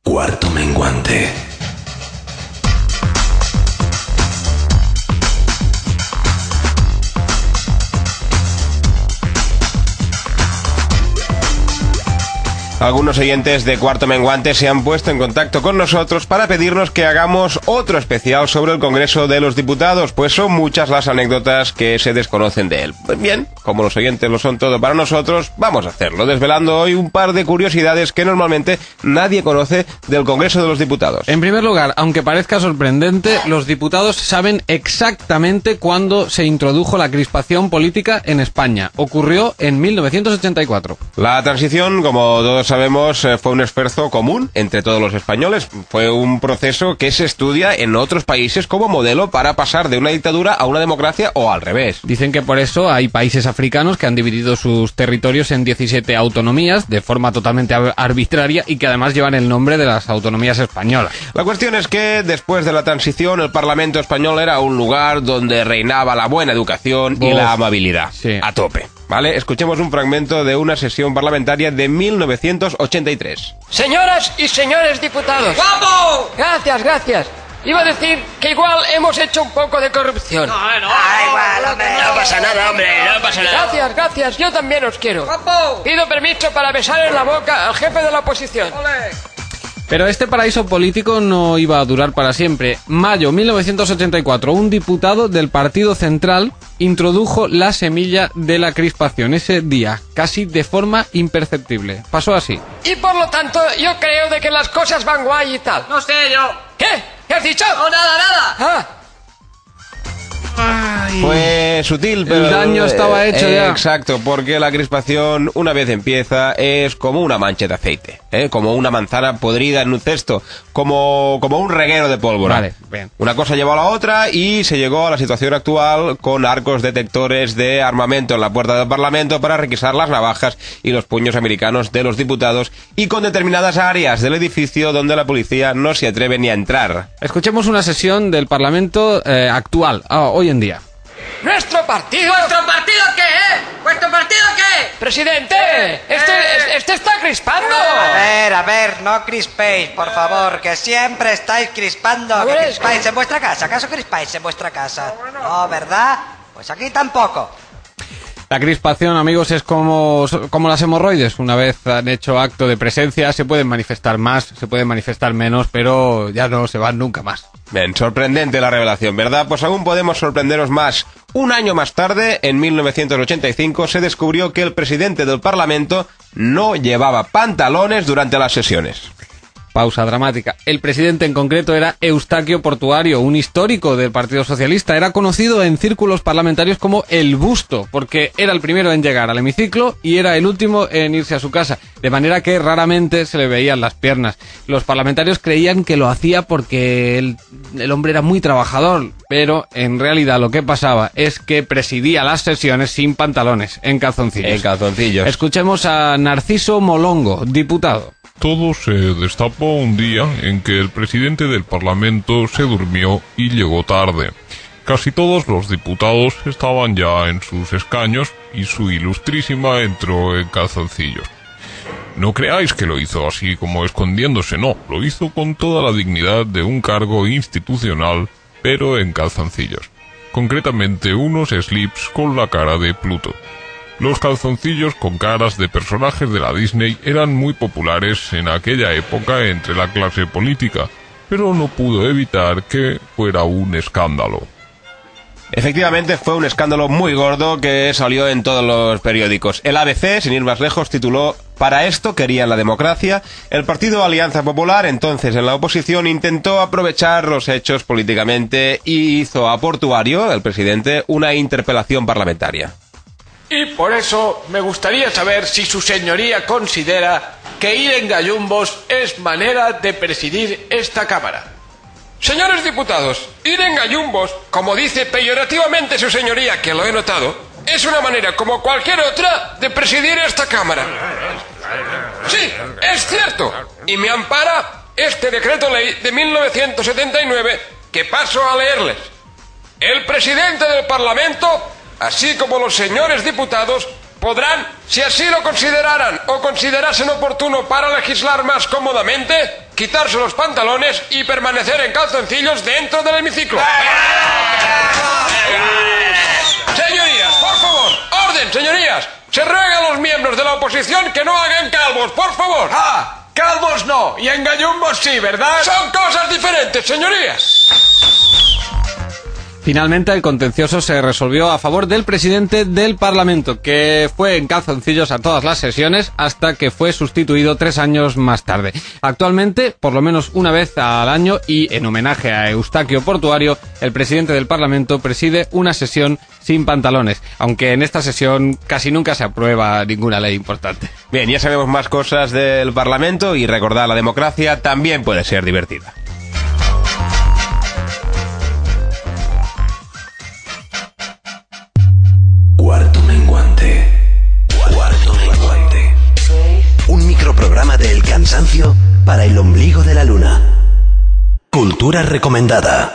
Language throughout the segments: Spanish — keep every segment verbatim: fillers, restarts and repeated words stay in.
Cuarto menguante. Algunos oyentes de Cuarto Menguante se han puesto en contacto con nosotros para pedirnos que hagamos otro especial sobre el Congreso de los Diputados, pues son muchas las anécdotas que se desconocen de él. Pues bien, como los oyentes lo son todo para nosotros, vamos a hacerlo, desvelando hoy un par de curiosidades que normalmente nadie conoce del Congreso de los Diputados. En primer lugar, aunque parezca sorprendente, los diputados saben exactamente cuándo se introdujo la crispación política en España. Ocurrió en mil novecientos ochenta y cuatro. La transición, como todos sabemos, fue un esfuerzo común entre todos los españoles. Fue un proceso que se estudia en otros países como modelo para pasar de una dictadura a una democracia o al revés. Dicen que por eso hay países africanos que han dividido sus territorios en diecisiete autonomías de forma totalmente arbitraria y que además llevan el nombre de las autonomías españolas. La cuestión es que después de la transición el Parlamento español era un lugar donde reinaba la buena educación y Uf, la amabilidad. Sí. A tope. ¿Vale? Escuchemos un fragmento de una sesión parlamentaria de mil novecientos ochenta y tres. Señoras y señores diputados. ¡Guapo! Gracias, gracias. Iba a decir que igual hemos hecho un poco de corrupción. No, no, ah, igual, hombre. No pasa nada, hombre, no pasa nada. Gracias, gracias. Yo también os quiero. ¡Guapo! Pido permiso para besar en la boca al jefe de la oposición. ¡Ole! Pero este paraíso político no iba a durar para siempre. Mayo mil novecientos ochenta y cuatro, un diputado del Partido Central introdujo la semilla de la crispación ese día, casi de forma imperceptible. Pasó así. Y por lo tanto, yo creo de que las cosas van guay y tal. No sé yo. ¿Qué? ¿Qué has dicho? No, nada, nada. Ah. Ay. Fue sutil, pero... El daño estaba hecho eh, ya. Exacto, porque la crispación, una vez empieza, es como una mancha de aceite, ¿eh? Como una manzana podrida en un cesto, como, como un reguero de pólvora. Vale, bien. Una cosa llevó a la otra y se llegó a la situación actual con arcos detectores de armamento en la puerta del Parlamento para requisar las navajas y los puños americanos de los diputados y con determinadas áreas del edificio donde la policía no se atreve ni a entrar. Escuchemos una sesión del Parlamento eh, actual, ah, hoy en día. ¡Nuestro partido! ¿Vuestro partido qué, eh? ¿Vuestro partido qué? Presidente, Eh, este, eh. este está crispando. A ver, a ver, no crispéis, por favor, que siempre estáis crispando. A Que ver, crispáis en vuestra casa. ¿Acaso crispáis en vuestra casa? No, ¿verdad? Pues aquí tampoco. La crispación, amigos, es como, como las hemorroides. Una vez han hecho acto de presencia, se pueden manifestar más, se pueden manifestar menos, pero ya no se van nunca más. Bien, sorprendente la revelación, ¿verdad? Pues aún podemos sorprenderos más. Un año más tarde, en mil novecientos ochenta y cinco, se descubrió que el presidente del Parlamento no llevaba pantalones durante las sesiones. Pausa dramática. El presidente en concreto era Eustaquio Portuario, un histórico del Partido Socialista. Era conocido en círculos parlamentarios como el Busto, porque era el primero en llegar al hemiciclo y era el último en irse a su casa, de manera que raramente se le veían las piernas. Los parlamentarios creían que lo hacía porque el, el hombre era muy trabajador, pero en realidad lo que pasaba es que presidía las sesiones sin pantalones, en calzoncillos. En calzoncillos. Escuchemos a Narciso Molongo, diputado. Todo se destapó un día en que el presidente del Parlamento se durmió y llegó tarde. Casi todos los diputados estaban ya en sus escaños y su ilustrísima entró en calzoncillos. No creáis que lo hizo así como escondiéndose, no, lo hizo con toda la dignidad de un cargo institucional, pero en calzoncillos. Concretamente unos slips con la cara de Pluto. Los calzoncillos con caras de personajes de la Disney eran muy populares en aquella época entre la clase política, pero no pudo evitar que fuera un escándalo. Efectivamente, fue un escándalo muy gordo que salió en todos los periódicos. El A B C, sin ir más lejos, tituló «Para esto querían la democracia». El partido Alianza Popular, entonces en la oposición, intentó aprovechar los hechos políticamente y hizo a Portuario, el presidente, una interpelación parlamentaria. Y por eso me gustaría saber si su señoría considera que ir en gallumbos es manera de presidir esta Cámara. Señores diputados, ir en gallumbos, como dice peyorativamente su señoría, que lo he notado, es una manera como cualquier otra de presidir esta Cámara. Sí, es cierto. Y me ampara este decreto ley de mil novecientos setenta y nueve que paso a leerles. El presidente del Parlamento, así como los señores diputados, podrán, si así lo consideraran o considerasen oportuno para legislar más cómodamente, quitarse los pantalones y permanecer en calzoncillos dentro del hemiciclo. Señorías, por favor, orden, señorías. Se ruega a los miembros de la oposición que no hagan calvos, por favor. Ah, calvos no, y en gallumbos sí, ¿verdad? Son cosas diferentes, señorías. Finalmente, el contencioso se resolvió a favor del presidente del Parlamento, que fue en calzoncillos a todas las sesiones hasta que fue sustituido tres años más tarde. Actualmente, por lo menos una vez al año y en homenaje a Eustaquio Portuario, el presidente del Parlamento preside una sesión sin pantalones, aunque en esta sesión casi nunca se aprueba ninguna ley importante. Bien, ya sabemos más cosas del Parlamento y recordar la democracia también puede ser divertida. Cuarto menguante. Cuarto menguante. Un microprograma de El Cansancio para el ombligo de la luna. Cultura recomendada.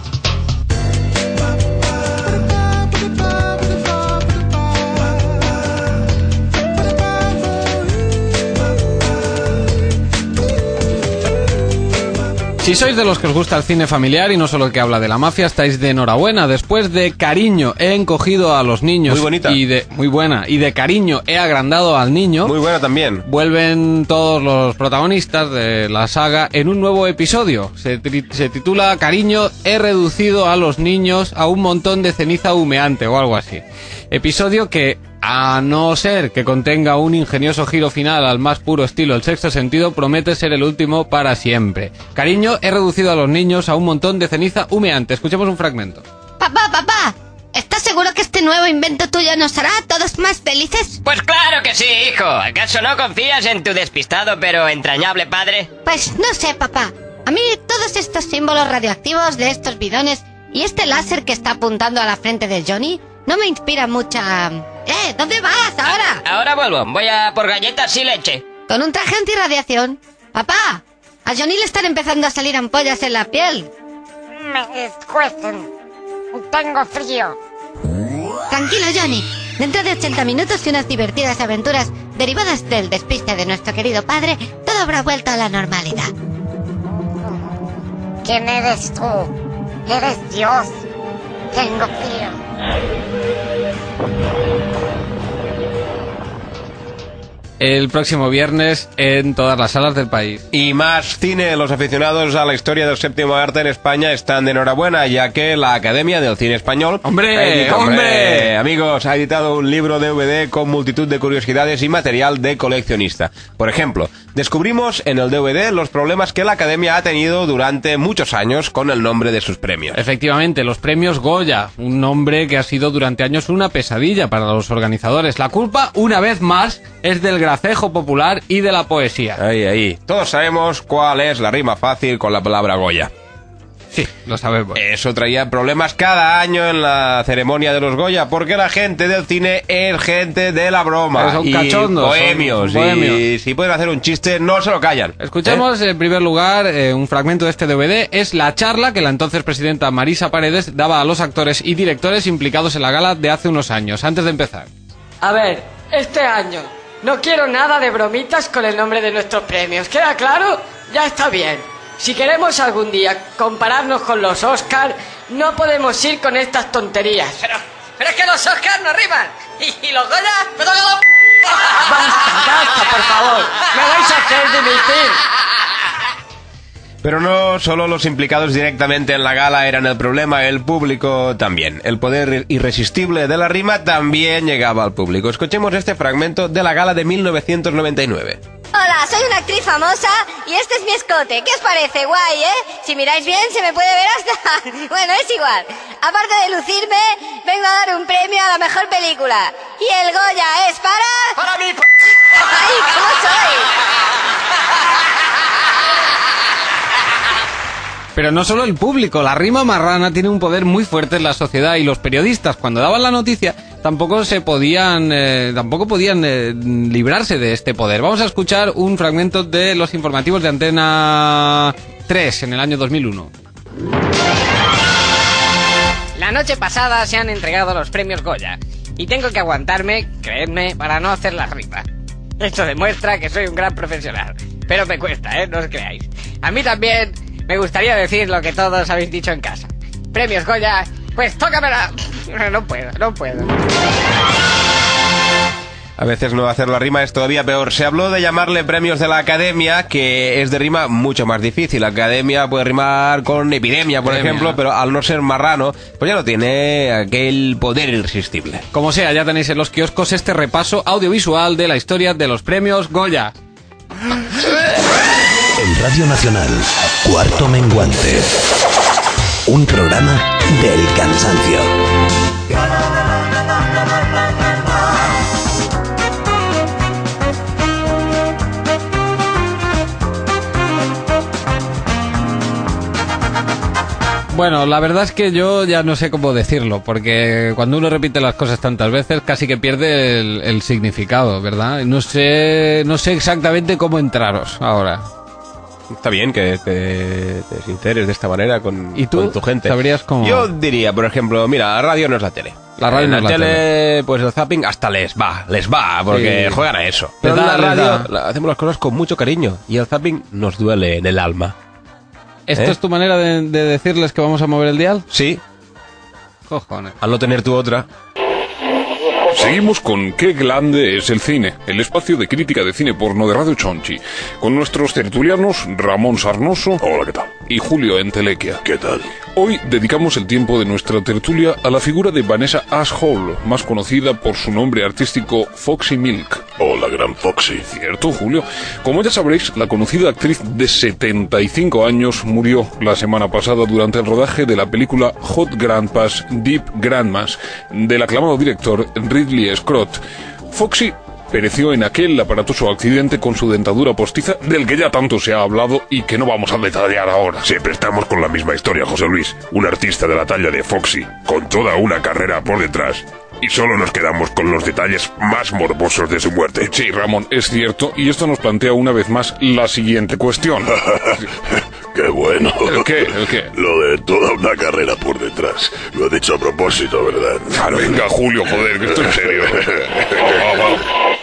Si sois de los que os gusta el cine familiar y no solo el que habla de la mafia, estáis de enhorabuena. Después de Cariño, he encogido a los niños. Muy bonita. Y de, muy buena. Y de Cariño, he agrandado al niño. Muy buena también. Vuelven todos los protagonistas de la saga en un nuevo episodio. Se, tri- se titula Cariño, he reducido a los niños a un montón de ceniza humeante o algo así. Episodio que, a no ser que contenga un ingenioso giro final al más puro estilo El Sexto Sentido, promete ser el último para siempre. Cariño, he reducido a los niños a un montón de ceniza humeante. Escuchemos un fragmento. Papá, papá, ¿estás seguro que este nuevo invento tuyo nos hará a todos más felices? Pues claro que sí, hijo. ¿Acaso no confías en tu despistado pero entrañable padre? Pues no sé, papá. A mí todos estos símbolos radioactivos de estos bidones y este láser que está apuntando a la frente de Johnny no me inspira mucha... ¡Eh! ¿Dónde vas ahora? Ahora vuelvo. Voy a por galletas y leche. Con un traje antirradiación. Papá, a Johnny le están empezando a salir ampollas en la piel. Me escuecen. Tengo frío. Tranquilo, Johnny. Dentro de ochenta minutos y unas divertidas aventuras derivadas del despiste de nuestro querido padre, todo habrá vuelto a la normalidad. ¿Quién eres tú? Eres Dios. Tengo frío. El próximo viernes en todas las salas del país. Y más cine. Los aficionados a la historia del séptimo arte en España están de enhorabuena, ya que la Academia del Cine Español... ¡Hombre! ha editado- ¡Hombre! Amigos, ha editado un libro D V D con multitud de curiosidades y material de coleccionista. Por ejemplo, descubrimos en el D V D los problemas que la Academia ha tenido durante muchos años con el nombre de sus premios. Efectivamente, los premios Goya, un nombre que ha sido durante años una pesadilla para los organizadores. La culpa, una vez más, es del gracejo popular y de la poesía. Ahí, ahí. Todos sabemos cuál es la rima fácil con la palabra Goya. Sí, lo sabemos. Eso traía problemas cada año en la ceremonia de los Goya, porque la gente del cine es gente de la broma. Son y cachondos, bohemios, son bohemios. Y si pueden hacer un chiste, no se lo callan. Escuchamos ¿Eh? en primer lugar eh, un fragmento de este D V D. Es la charla que la entonces presidenta Marisa Paredes daba a los actores y directores implicados en la gala de hace unos años. Antes de empezar. A ver, este año no quiero nada de bromitas con el nombre de nuestros premios. ¿Queda claro? Ya está bien. Si queremos algún día compararnos con los Oscars, no podemos ir con estas tonterías. Pero, pero es que los Oscars no riman. Y, y los Goya... ¡Me toca los... ¡Basta, basta, por favor! ¡Me vais a hacer dimitir! Pero no solo los implicados directamente en la gala eran el problema, el público también. El poder irresistible de la rima también llegaba al público. Escuchemos este fragmento de la gala de mil novecientos noventa y nueve. Hola, soy una actriz famosa y este es mi escote. ¿Qué os parece? Guay, ¿eh? Si miráis bien se me puede ver hasta... Bueno, es igual. Aparte de lucirme, vengo a dar un premio a la mejor película. Y el Goya es para... ¡Para mí! ¡Ay, cómo soy! Pero no solo el público, la rima marrana tiene un poder muy fuerte en la sociedad y los periodistas, cuando daban la noticia, tampoco se podían, eh, tampoco podían eh, librarse de este poder. Vamos a escuchar un fragmento de los informativos de Antena tres en el año dos mil uno. La noche pasada se han entregado los premios Goya y tengo que aguantarme, creedme, para no hacer la rima. Esto demuestra que soy un gran profesional, pero me cuesta, ¿eh? No os creáis. A mí también me gustaría decir lo que todos habéis dicho en casa. Premios Goya, pues tócamela. No puedo, no puedo. A veces no hacer la rima es todavía peor. Se habló de llamarle premios de la Academia, que es de rima mucho más difícil. La Academia puede rimar con epidemia, por Epidemia. ejemplo, pero al no ser marrano, pues ya no tiene aquel poder irresistible. Como sea, ya tenéis en los kioscos este repaso audiovisual de la historia de los premios Goya. En Radio Nacional, Cuarto Menguante. Un programa del cansancio. Bueno, la verdad es que yo ya no sé cómo decirlo, porque cuando uno repite las cosas tantas veces casi que pierde el, el significado, ¿verdad? No sé, no sé exactamente cómo entraros ahora. Está bien que te, te sinceres de esta manera con, ¿Y tú con tu gente. sabrías cómo? Yo diría, por ejemplo, mira, la radio no es la tele. La radio en no la es la tele, tele. pues el zapping hasta les va, les va, porque Sí. juegan a eso. Les Pero en da, la les radio da. la- hacemos las cosas con mucho cariño y el zapping nos duele en el alma. ¿Esto ¿Eh? es tu manera de, de decirles que vamos a mover el dial? Sí, Cojones. al no tener tu otra. Seguimos con Qué grande es el cine, el espacio de crítica de cine porno de Radio Chonchi, con nuestros tertulianos Ramón Sarnoso. Hola, ¿qué tal? Y Julio Entelequia. ¿Qué tal? Hoy dedicamos el tiempo de nuestra tertulia a la figura de Vanessa Ashall, más conocida por su nombre artístico Foxy Milk. Hola, gran Foxy. Cierto, Julio. Como ya sabréis, la conocida actriz de setenta y cinco años murió la semana pasada durante el rodaje de la película Hot Grandpas, Deep Grandmas, del aclamado director Ridley Scott. Foxy pereció en aquel aparatoso accidente con su dentadura postiza del que ya tanto se ha hablado y que no vamos a detallar ahora. Siempre estamos con la misma historia, José Luis. Un artista de la talla de Foxy, con toda una carrera por detrás. Y solo nos quedamos con los detalles más morbosos de su muerte. Sí, Ramón, es cierto, y esto nos plantea una vez más la siguiente cuestión. ¡Qué bueno! ¿El qué? ¿El qué? Lo de toda una carrera por detrás. Lo he dicho a propósito, ¿verdad? Ah, venga, Julio, joder, que esto es serio. Va, va.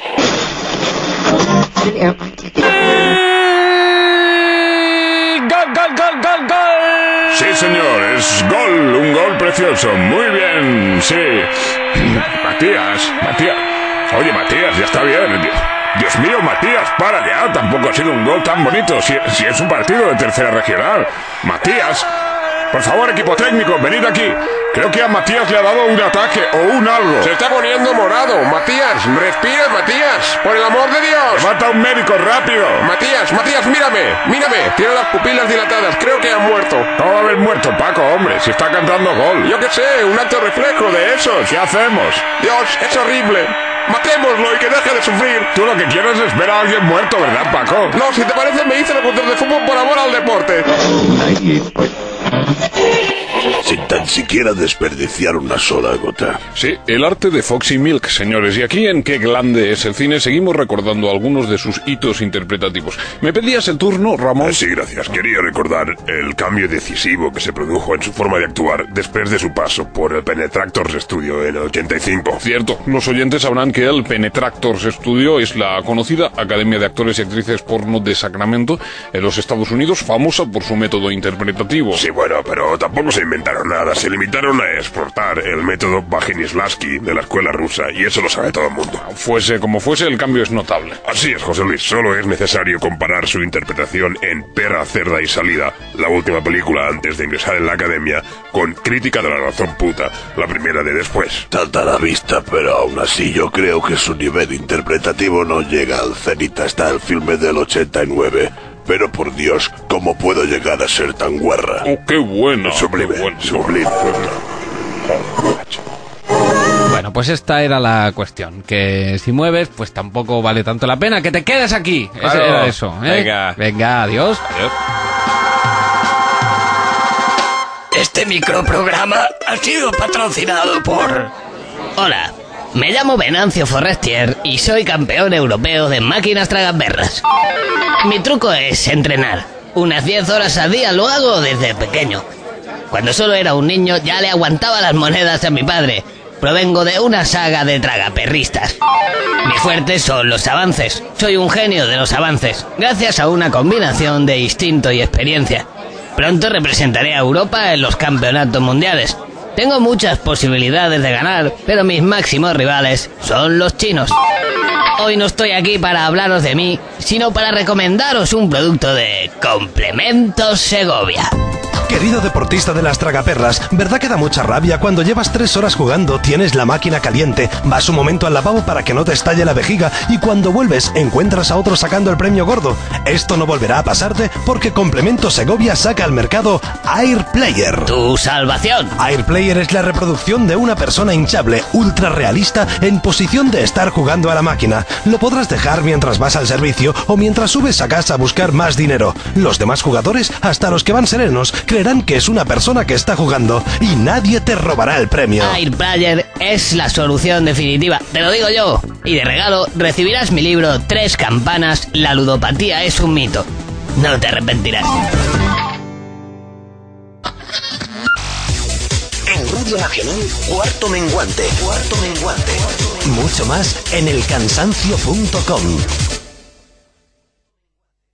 ¡Gol, gol, gol, gol, gol! Sí, señor, es gol, un gol precioso. Muy bien, sí. Matías, Matías. Oye, Matías, ya está bien. Dios mío, Matías, para ya. Tampoco ha sido un gol tan bonito. Si, si es un partido de tercera regional. Matías, por favor, equipo técnico, venid aquí. Creo que a Matías le ha dado un ataque o un algo. Se está poniendo morado. Matías, respira, Matías. Por el amor de Dios. Mata a un médico, rápido. Matías, Matías, mírame. Mírame. Tiene las pupilas dilatadas. Creo que ha muerto. ¿Cómo va a haber muerto, Paco, hombre? Si está cantando gol. Yo qué sé, un acto reflejo de esos. ¿Qué hacemos? Dios, es horrible. Matémoslo y que deje de sufrir. Tú lo que quieres es ver a alguien muerto, ¿verdad, Paco? No, si te parece me hice locutor de fútbol por amor al deporte. Sin tan siquiera desperdiciar una sola gota. Sí, el arte de Foxy Milk, señores. Y aquí en Qué grande es el cine seguimos recordando algunos de sus hitos interpretativos. ¿Me pedías el turno, Ramón? Eh, sí, gracias. Quería recordar el cambio decisivo que se produjo en su forma de actuar después de su paso por el Penetractors Studio en el ochenta y cinco. Cierto, los oyentes sabrán que el Penetractors Studio es la conocida Academia de Actores y Actrices Porno de Sacramento en los Estados Unidos, famosa por su método interpretativo. Sí, bueno, pero tampoco se inventaron nada. Se limitaron a exportar el método Vaginislavski de la escuela rusa, y eso lo sabe todo el mundo. Fuese como fuese, el cambio es notable. Así es, José Luis. Solo es necesario comparar su interpretación en Perra, Cerda y Salida, la última película antes de ingresar en la academia, con Crítica de la razón puta, la primera de después. Tanta la vista, pero aún así yo creo que su nivel interpretativo no llega al cenit hasta el filme del ochenta y nueve. Pero por Dios, ¿cómo puedo llegar a ser tan guarra? ¡Oh, qué bueno! Sublime, qué bueno. sublime. Bueno, pues esta era la cuestión, que si mueves, pues tampoco vale tanto la pena que te quedes aquí. Ese Claro. era eso, ¿eh? Venga. Venga, adiós. Adiós. Este microprograma ha sido patrocinado por... Hola, me llamo Venancio Forestier y soy campeón europeo de máquinas tragaperras. Mi truco es entrenar. Unas diez horas al día lo hago desde pequeño. Cuando solo era un niño ya le aguantaba las monedas a mi padre, provengo de una saga de tragaperristas. Mi fuerte son los avances. Soy un genio de los avances, gracias a una combinación de instinto y experiencia. Pronto representaré a Europa en los campeonatos mundiales. Tengo muchas posibilidades de ganar, pero mis máximos rivales son los chinos. Hoy no estoy aquí para hablaros de mí, sino para recomendaros un producto de Complementos Segovia. Querido deportista de las tragaperras, ¿verdad que da mucha rabia cuando llevas tres horas jugando, tienes la máquina caliente, vas un momento al lavabo para que no te estalle la vejiga y cuando vuelves encuentras a otro sacando el premio gordo? Esto no volverá a pasarte porque Complementos Segovia saca al mercado Air Player. ¡Tu salvación! Air Player es la reproducción de una persona hinchable, ultra realista, en posición de estar jugando a la máquina. Lo podrás dejar mientras vas al servicio o mientras subes a casa a buscar más dinero. Los demás jugadores, hasta los que van serenos, creerán que es una persona que está jugando y nadie te robará el premio. Air Player es la solución definitiva, te lo digo yo. Y de regalo recibirás mi libro Tres campanas, la ludopatía es un mito. No te arrepentirás. En Radio Nacional, Cuarto Menguante. Cuarto Menguante. Mucho más en el cansancio punto com.